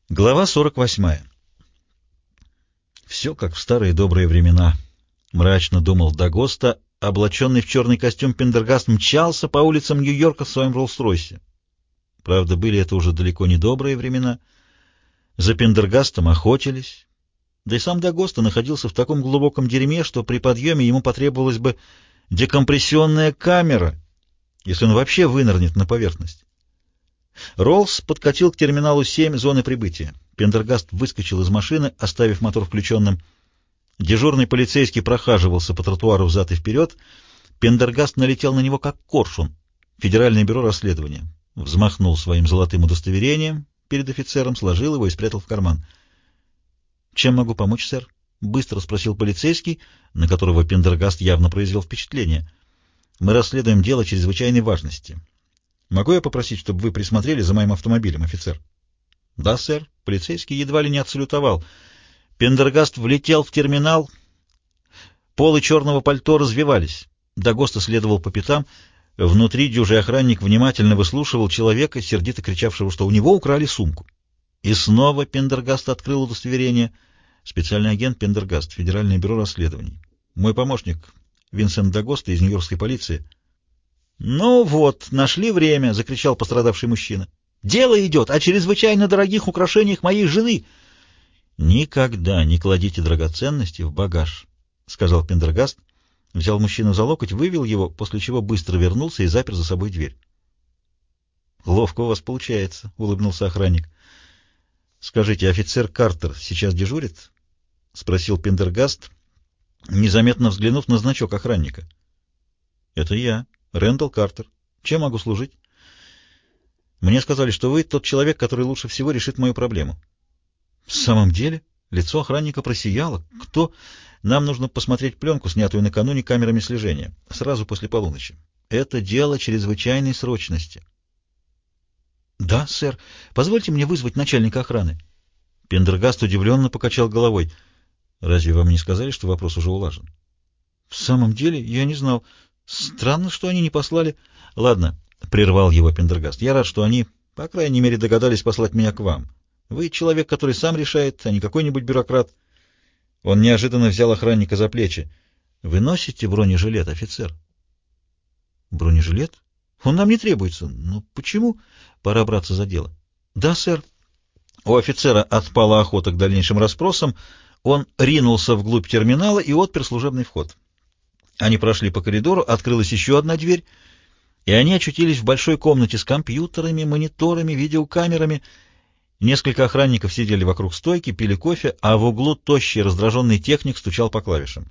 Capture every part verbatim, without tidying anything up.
Глава сорок восьмая. Все как в старые добрые времена, мрачно думал Дагоста. Облаченный в черный костюм Пендергаст мчался по улицам Нью-Йорка в своем Роллс-Ройсе. Правда, были это уже далеко не добрые времена. За Пендергастом охотились. Да и сам Дагоста находился в таком глубоком дерьме, что при подъеме ему потребовалась бы декомпрессионная камера, если он вообще вынырнет на поверхность. Роллс подкатил к терминалу семь зоны прибытия. Пендергаст выскочил из машины, оставив мотор включенным. Дежурный полицейский прохаживался по тротуару взад и вперед. Пендергаст налетел на него как коршун. Федеральное бюро расследования. Взмахнул своим золотым удостоверением перед офицером, сложил его и спрятал в карман. «Чем могу помочь, сэр?» — быстро спросил полицейский, на которого Пендергаст явно произвел впечатление. «Мы расследуем дело чрезвычайной важности. Могу я попросить, чтобы вы присмотрели за моим автомобилем, офицер?» «Да, сэр». Полицейский едва ли не отсалютовал. Пендергаст влетел в терминал. Полы черного пальто развевались. Дагоста следовал по пятам. Внутри дюжий охранник внимательно выслушивал человека, сердито кричавшего, что у него украли сумку. И снова Пендергаст открыл удостоверение. «Специальный агент Пендергаст, Федеральное бюро расследований. Мой помощник Винсент Дагоста из Нью-Йоркской полиции». «Ну вот, нашли время!» — закричал пострадавший мужчина. «Дело идет о чрезвычайно дорогих украшениях моей жены!» «Никогда не кладите драгоценности в багаж», — сказал Пендергаст, взял мужчину за локоть, вывел его, после чего быстро вернулся и запер за собой дверь. «Ловко у вас получается», — улыбнулся охранник. «Скажите, офицер Картер сейчас дежурит?» — спросил Пендергаст, незаметно взглянув на значок охранника. «Это я, Рэндалл Картер. Чем могу служить?» «Мне сказали, что вы тот человек, который лучше всего решит мою проблему». «В самом деле?» Лицо охранника просияло. «Кто?» «Нам нужно посмотреть пленку, снятую накануне камерами слежения, сразу после полуночи. Это дело чрезвычайной срочности». «Да, сэр. Позвольте мне вызвать начальника охраны». Пендергаст удивленно покачал головой. «Разве вам не сказали, что вопрос уже улажен?» «В самом деле? Я не знал. Странно, что они не послали...» «Ладно», — прервал его Пендергаст. «Я рад, что они, по крайней мере, догадались послать меня к вам. Вы человек, который сам решает, а не какой-нибудь бюрократ». Он неожиданно взял охранника за плечи. «Вы носите бронежилет, офицер?» «Бронежилет? Он нам не требуется. Ну, почему? Пора браться за дело». «Да, сэр». У офицера отпала охота к дальнейшим расспросам. Он ринулся вглубь терминала и отпер служебный вход. Они прошли по коридору, открылась еще одна дверь, и они очутились в большой комнате с компьютерами, мониторами, видеокамерами. Несколько охранников сидели вокруг стойки, пили кофе, а в углу тощий раздраженный техник стучал по клавишам.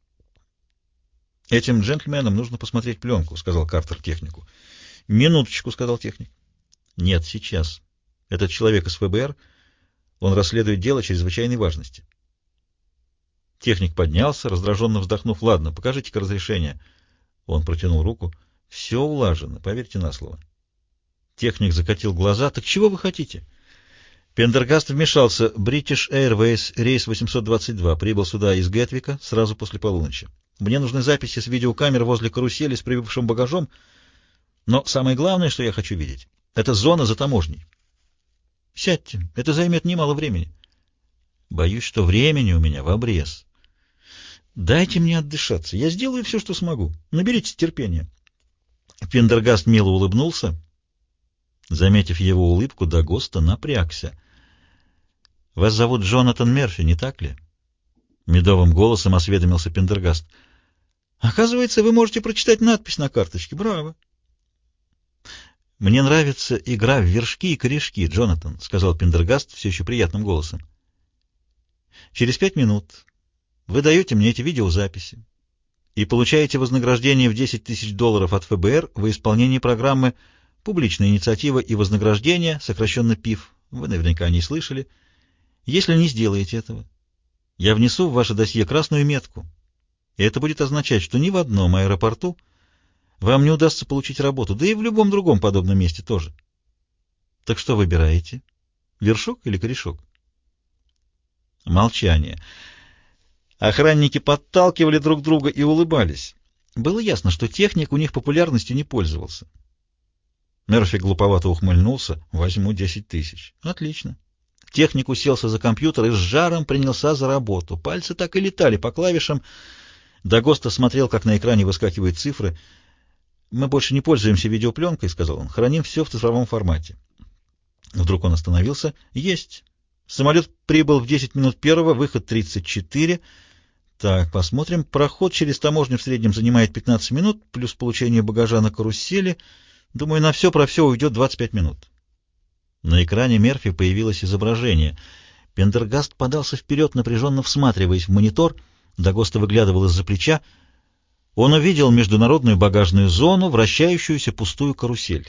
«Этим джентльменам нужно посмотреть пленку», — сказал Картер технику. «Минуточку», — сказал техник. «Нет, сейчас. Этот человек из ФБР, он расследует дело чрезвычайной важности». Техник поднялся, раздраженно вздохнув. «Ладно, покажите-ка разрешение». Он протянул руку. «Все улажено, поверьте на слово». Техник закатил глаза. «Так чего вы хотите?» Пендергаст вмешался. British Airways, рейс восемьсот двадцать два, прибыл сюда из Гетвика сразу после полуночи. Мне нужны записи с видеокамер возле карусели с прибывшим багажом, но самое главное, что я хочу видеть, это зона за таможней. Сядьте, это займет немало времени. Боюсь, что времени у меня в обрез. Дайте мне отдышаться, я сделаю все, что смогу. Наберитесь терпения. Пендергаст мило улыбнулся. Заметив его улыбку, Дагоста напрягся. «Вас зовут Джонатан Мерфи, не так ли?» Медовым голосом осведомился Пендергаст. «Оказывается, вы можете прочитать надпись на карточке. Браво!» «Мне нравится игра в вершки и корешки, Джонатан», — сказал Пендергаст все еще приятным голосом. «Через пять минут вы даете мне эти видеозаписи и получаете вознаграждение в десять тысяч долларов от ФБР во исполнении программы «Публичная инициатива и вознаграждение», сокращенно ПИФ. Вы наверняка не слышали. Если не сделаете этого, я внесу в ваше досье красную метку, и это будет означать, что ни в одном аэропорту вам не удастся получить работу, да и в любом другом подобном месте тоже. Так что выбираете? Вершок или корешок? Молчание. Охранники подталкивали друг друга и улыбались. Было ясно, что техник у них популярностью не пользовался. Мерфи глуповато ухмыльнулся. «Возьму десять тысяч». «Отлично. Техник уселся за компьютер и с жаром принялся за работу. Пальцы так и летали по клавишам. Дагоста смотрел, как на экране выскакивают цифры. «Мы больше не пользуемся видеопленкой», — сказал он. «Храним все в цифровом формате». Вдруг он остановился. «Есть. Самолет прибыл в десять минут первого, выход тридцать четыре. Так, посмотрим. Проход через таможню в среднем занимает пятнадцать минут, плюс получение багажа на карусели. Думаю, на все про все уйдет двадцать пять минут». На экране Мерфи появилось изображение. Пендергаст подался вперед, напряженно всматриваясь в монитор. Дагоста выглядывал из-за плеча. Он увидел международную багажную зону, вращающуюся пустую карусель.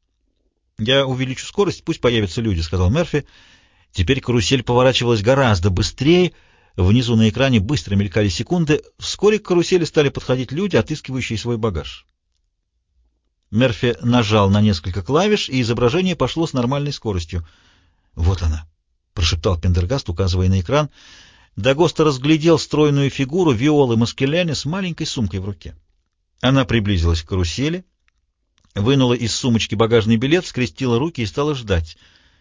«Я увеличу скорость, пусть появятся люди», — сказал Мерфи. Теперь карусель поворачивалась гораздо быстрее. Внизу на экране быстро мелькали секунды. Вскоре к карусели стали подходить люди, отыскивающие свой багаж. Мерфи нажал на несколько клавиш, и изображение пошло с нормальной скоростью. «Вот она», — прошептал Пендергаст, указывая на экран. Дагоста разглядел стройную фигуру Виолы Маскеляни с маленькой сумкой в руке. Она приблизилась к карусели, вынула из сумочки багажный билет, скрестила руки и стала ждать.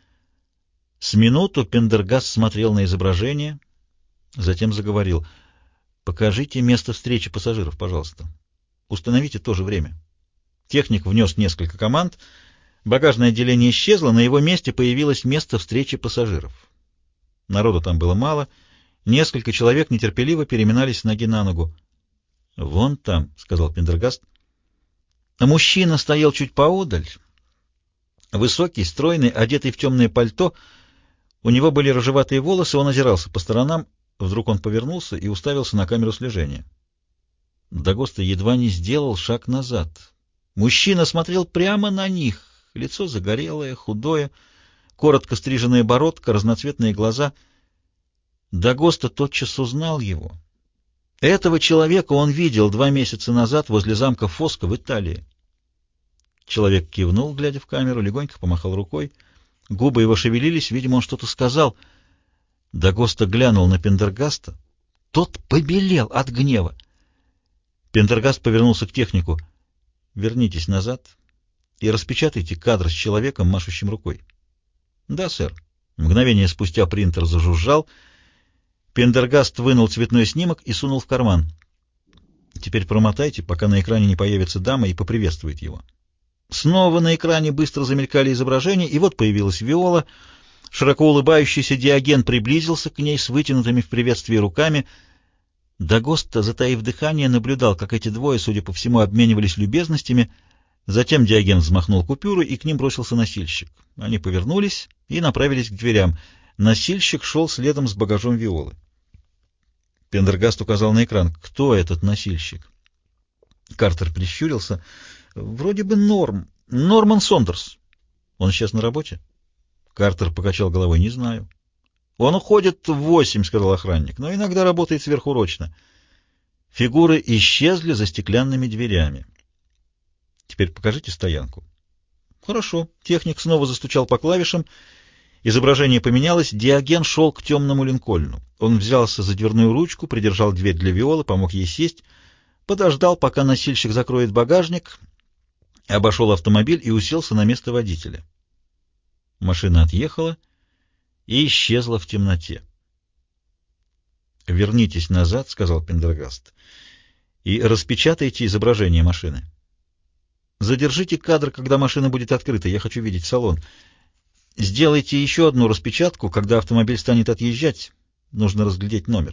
С минуту Пендергаст смотрел на изображение, затем заговорил. «Покажите место встречи пассажиров, пожалуйста. Установите то же время». Техник внес несколько команд. Багажное отделение исчезло, на его месте появилось место встречи пассажиров. Народу там было мало. Несколько человек нетерпеливо переминались с ноги на ногу. «Вон там», — сказал Пендергаст. А мужчина стоял чуть поодаль. Высокий, стройный, одетый в темное пальто. У него были рыжеватые волосы, он озирался по сторонам. Вдруг он повернулся и уставился на камеру слежения. Дагоста едва не сделал шаг назад. Мужчина смотрел прямо на них. Лицо загорелое, худое, коротко стриженная бородка, разноцветные глаза. Дагоста тотчас узнал его. Этого человека он видел два месяца назад возле замка Фоско в Италии. Человек кивнул, глядя в камеру, легонько помахал рукой. Губы его шевелились, видимо, он что-то сказал. Дагоста глянул на Пендергаста. Тот побелел от гнева. Пендергаст повернулся к технику. «Вернитесь назад и распечатайте кадр с человеком, машущим рукой». «Да, сэр». Мгновение спустя принтер зажужжал. Пендергаст вынул цветной снимок и сунул в карман. «Теперь промотайте, пока на экране не появится дама и поприветствует его». Снова на экране быстро замелькали изображения, и вот появилась Виола. Широко улыбающийся Диоген приблизился к ней с вытянутыми в приветствии руками. Дагоста, затаив дыхание, наблюдал, как эти двое, судя по всему, обменивались любезностями. Затем Диоген взмахнул купюрой, и к ним бросился носильщик. Они повернулись и направились к дверям. Носильщик шел следом с багажом Виолы. Пендергаст указал на экран. «Кто этот носильщик?» Картер прищурился. «Вроде бы Норм. Норман Сондерс. Он сейчас на работе?» Картер покачал головой. «Не знаю». «Он уходит в восемь», — сказал охранник, — «но иногда работает сверхурочно». Фигуры исчезли за стеклянными дверями. «Теперь покажите стоянку». «Хорошо». Техник снова застучал по клавишам. Изображение поменялось. Диоген шел к темному Линкольну. Он взялся за дверную ручку, придержал дверь для Виолы, помог ей сесть, подождал, пока носильщик закроет багажник, обошел автомобиль и уселся на место водителя. Машина отъехала и исчезла в темноте. «Вернитесь назад», — сказал Пендергаст, — «и распечатайте изображение машины. Задержите кадр, когда машина будет открыта, я хочу видеть салон. Сделайте еще одну распечатку, когда автомобиль станет отъезжать, нужно разглядеть номер».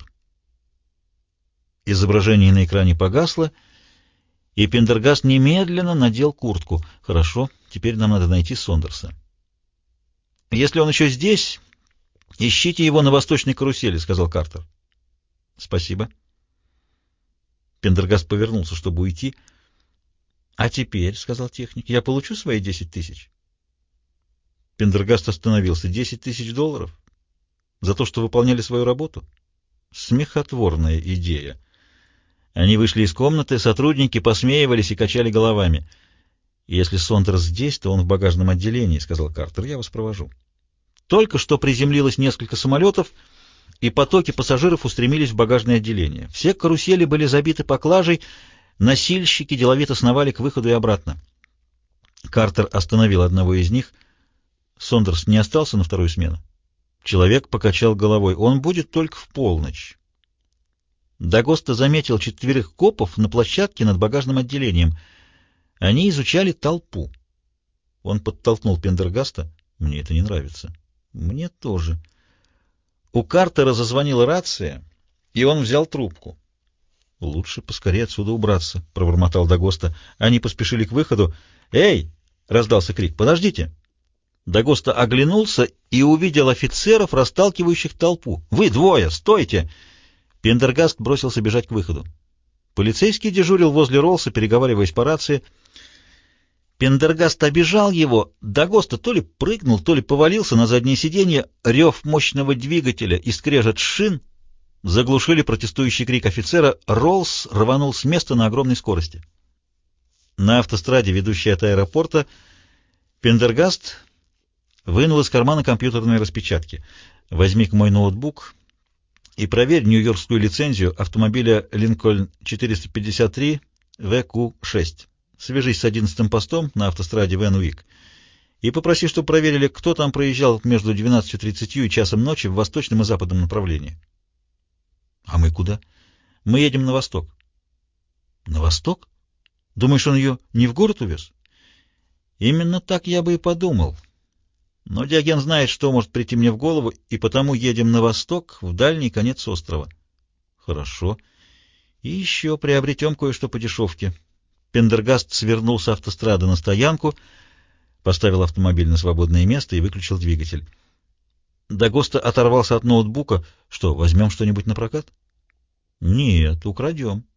Изображение на экране погасло, и Пендергаст немедленно надел куртку. «Хорошо, теперь нам надо найти Сондерса». «Если он еще здесь, ищите его на восточной карусели», — сказал Картер. «Спасибо». Пендергаст повернулся, чтобы уйти. «А теперь, — сказал техник, — я получу свои десять тысяч». Пендергаст остановился. «Десять тысяч долларов? За то, что выполняли свою работу?» Смехотворная идея. Они вышли из комнаты, сотрудники посмеивались и качали головами. «Если Сондерс здесь, то он в багажном отделении», — сказал Картер. «Я вас провожу». Только что приземлилось несколько самолетов, и потоки пассажиров устремились в багажное отделение. Все карусели были забиты поклажей, носильщики деловито сновали к выходу и обратно. Картер остановил одного из них. «Сондерс не остался на вторую смену?» Человек покачал головой. Он будет только в полночь. Дагоста заметил четверых копов на площадке над багажным отделением. Они изучали толпу. Он подтолкнул Пендергаста. Мне это не нравится. Мне тоже. У Картера зазвонила рация, и он взял трубку. Лучше поскорее отсюда убраться, пробормотал Дагоста. Они поспешили к выходу. Эй! Раздался крик. Подождите! Дагоста оглянулся и увидел офицеров, расталкивающих толпу. «Вы двое! Стойте!» Пендергаст бросился бежать к выходу. Полицейский дежурил возле Роллса, переговариваясь по рации. Пендергаст обежал его. Дагоста то ли прыгнул, то ли повалился на заднее сиденье. Рев мощного двигателя и скрежет шин заглушили протестующий крик офицера. Роллс рванул с места на огромной скорости. На автостраде, ведущей от аэропорта, Пендергаст вынул из кармана компьютерные распечатки. «Возьми-ка мой ноутбук и проверь нью-йоркскую лицензию автомобиля Линкольн четыреста пятьдесят три вэ ку шесть. Свяжись с одиннадцатым постом на автостраде Вен-Уик и попроси, чтобы проверили, кто там проезжал между двенадцатью тридцатью и часом ночи в восточном и западном направлении». «А мы куда?» «Мы едем на восток». «На восток? Думаешь, он ее не в город увез?» «Именно так я бы и подумал. Но Диоген знает, что может прийти мне в голову, и потому едем на восток, в дальний конец острова». «Хорошо. И еще приобретем кое-что по дешевке». Пендергаст свернул с автострады на стоянку, поставил автомобиль на свободное место и выключил двигатель. Дагоста оторвался от ноутбука. «Что, возьмем что-нибудь на прокат?» «Нет, украдем».